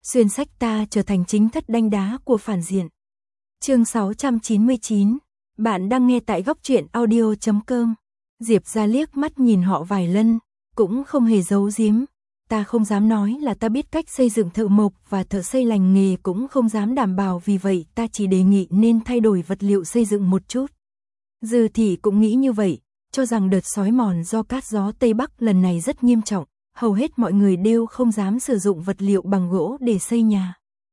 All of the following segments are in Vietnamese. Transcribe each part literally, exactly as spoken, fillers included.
xuyên sách ta trở thành chính thất đanh đá của phản diện. Chương sáu trăm chín mươi chín, bạn đang nghe tại góc truyện audio chấm com. Diệp ra liếc mắt nhìn họ vài lần, cũng không hề giấu giếm. Ta không dám nói là ta biết cách xây dựng thợ mộc và thợ xây lành nghề, cũng không dám đảm bảo, vì vậy ta chỉ đề nghị nên thay đổi vật liệu xây dựng một chút. Dư Thị cũng nghĩ như vậy, cho rằng đợt xói mòn do cát gió Tây Bắc lần này rất nghiêm trọng, hầu hết mọi người đều không dám sử dụng vật liệu bằng gỗ để xây nhà.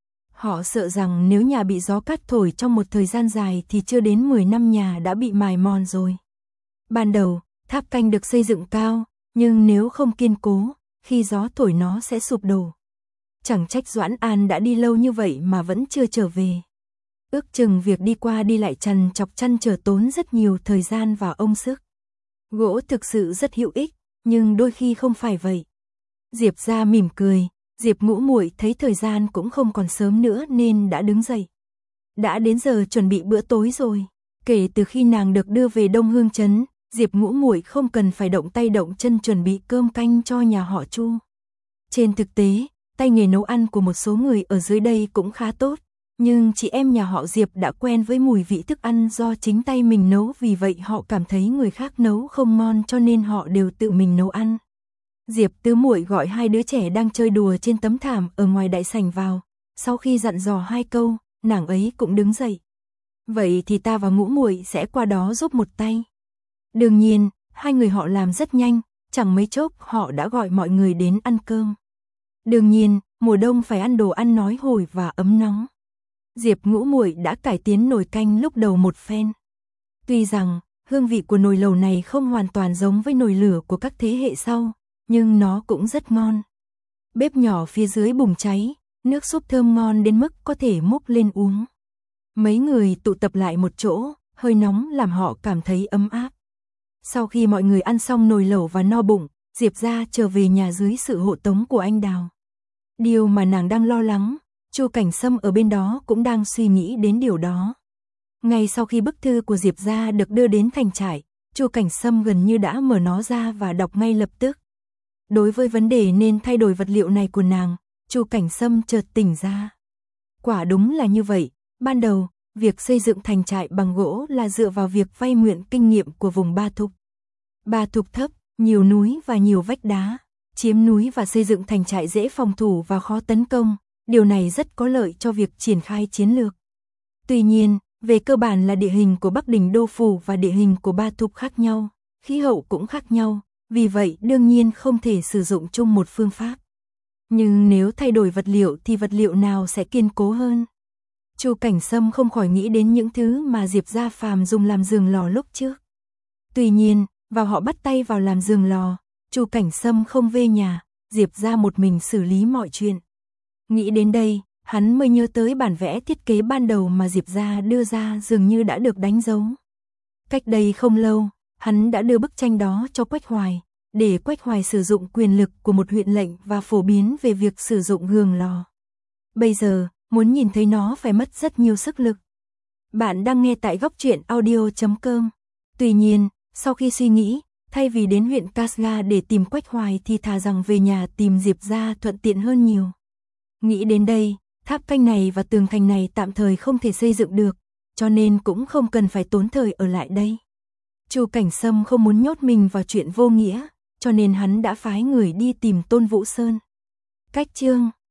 Họ sợ rằng nếu nhà bị gió cát thổi trong một thời gian dài thì chưa đến mười năm nhà đã bị mài mòn rồi. Ban đầu, tháp canh được xây dựng cao, nhưng nếu không kiên cố, khi gió thổi nó sẽ sụp đổ. Chẳng trách Doãn An đã đi lâu như vậy mà vẫn chưa trở về. Ước chừng việc đi qua đi lại trằn trọc trăn trở tốn rất nhiều thời gian và công sức. Gỗ thực sự rất hữu ích, nhưng đôi khi không phải vậy. Diệp ra mỉm cười, Diệp Ngũ Muội thấy thời gian cũng không còn sớm nữa nên đã đứng dậy. Đã đến giờ chuẩn bị bữa tối rồi. Kể từ khi nàng được đưa về Đông Hương Trấn, Diệp Ngũ Muội không cần phải động tay động chân chuẩn bị cơm canh cho nhà họ Chu. Trên thực tế, tay nghề nấu ăn của một số người ở dưới đây cũng khá tốt, nhưng chị em nhà họ Diệp đã quen với mùi vị thức ăn do chính tay mình nấu, vì vậy họ cảm thấy người khác nấu không ngon cho nên họ đều tự mình nấu ăn. Diệp Tứ Muội gọi hai đứa trẻ đang chơi đùa trên tấm thảm ở ngoài đại sảnh vào, sau khi dặn dò hai câu, nàng ấy cũng đứng dậy. Vậy thì ta và Ngũ Muội sẽ qua đó giúp một tay. Đương nhiên, hai người họ làm rất nhanh, chẳng mấy chốc họ đã gọi mọi người đến ăn cơm. Đương nhiên, mùa đông phải ăn đồ ăn nói hổi và ấm nóng. Diệp Ngũ Muội đã cải tiến nồi canh lúc đầu một phen. Tuy rằng, hương vị của nồi lẩu này không hoàn toàn giống với nồi lửa của các thế hệ sau, nhưng nó cũng rất ngon. Bếp nhỏ phía dưới bùng cháy, nước súp thơm ngon đến mức có thể múc lên uống. Mấy người tụ tập lại một chỗ, hơi nóng làm họ cảm thấy ấm áp. Sau khi mọi người ăn xong nồi lẩu và no bụng, Diệp ra trở về nhà dưới sự hộ tống của anh Đào. Điều mà nàng đang lo lắng, Chu Cảnh Sâm ở bên đó cũng đang suy nghĩ đến điều đó. Ngay sau khi bức thư của Diệp ra được đưa đến thành trại, Chu Cảnh Sâm gần như đã mở nó ra và đọc ngay lập tức. Đối với vấn đề nên thay đổi vật liệu này của nàng, Chu Cảnh Sâm chợt tỉnh ra. Quả đúng là như vậy, ban đầu, việc xây dựng thành trại bằng gỗ là dựa vào việc vay mượn kinh nghiệm của vùng Ba Thục. Ba Thục thấp, nhiều núi và nhiều vách đá, chiếm núi và xây dựng thành trại dễ phòng thủ và khó tấn công, điều này rất có lợi cho việc triển khai chiến lược. Tuy nhiên, về cơ bản là địa hình của Bắc Đình Đô Phủ và địa hình của Ba Thục khác nhau, khí hậu cũng khác nhau, vì vậy đương nhiên không thể sử dụng chung một phương pháp. Nhưng nếu thay đổi vật liệu thì vật liệu nào sẽ kiên cố hơn? Chu Cảnh Sâm không khỏi nghĩ đến những thứ mà Diệp Gia Phàm dùng làm giường lò lúc trước. Tuy nhiên, vào họ bắt tay vào làm giường lò, Chu Cảnh Sâm không về nhà, Diệp Gia một mình xử lý mọi chuyện. Nghĩ đến đây, hắn mới nhớ tới bản vẽ thiết kế ban đầu mà Diệp Gia đưa ra dường như đã được đánh dấu. Cách đây không lâu, hắn đã đưa bức tranh đó cho Quách Hoài, để Quách Hoài sử dụng quyền lực của một huyện lệnh và phổ biến về việc sử dụng giường lò. Bây giờ, muốn nhìn thấy nó phải mất rất nhiều sức lực. Bạn đang nghe tại góc truyện audio chấm com. Tuy nhiên, sau khi suy nghĩ, thay vì đến huyện Casga để tìm Quách Hoài thì thà rằng về nhà tìm Diệp ra thuận tiện hơn nhiều. Nghĩ đến đây, tháp canh này và tường thành này tạm thời không thể xây dựng được, cho nên cũng không cần phải tốn thời ở lại đây. Chu Cảnh Sâm không muốn nhốt mình vào chuyện vô nghĩa, cho nên hắn đã phái người đi tìm Tôn Vũ Sơn. Cách chương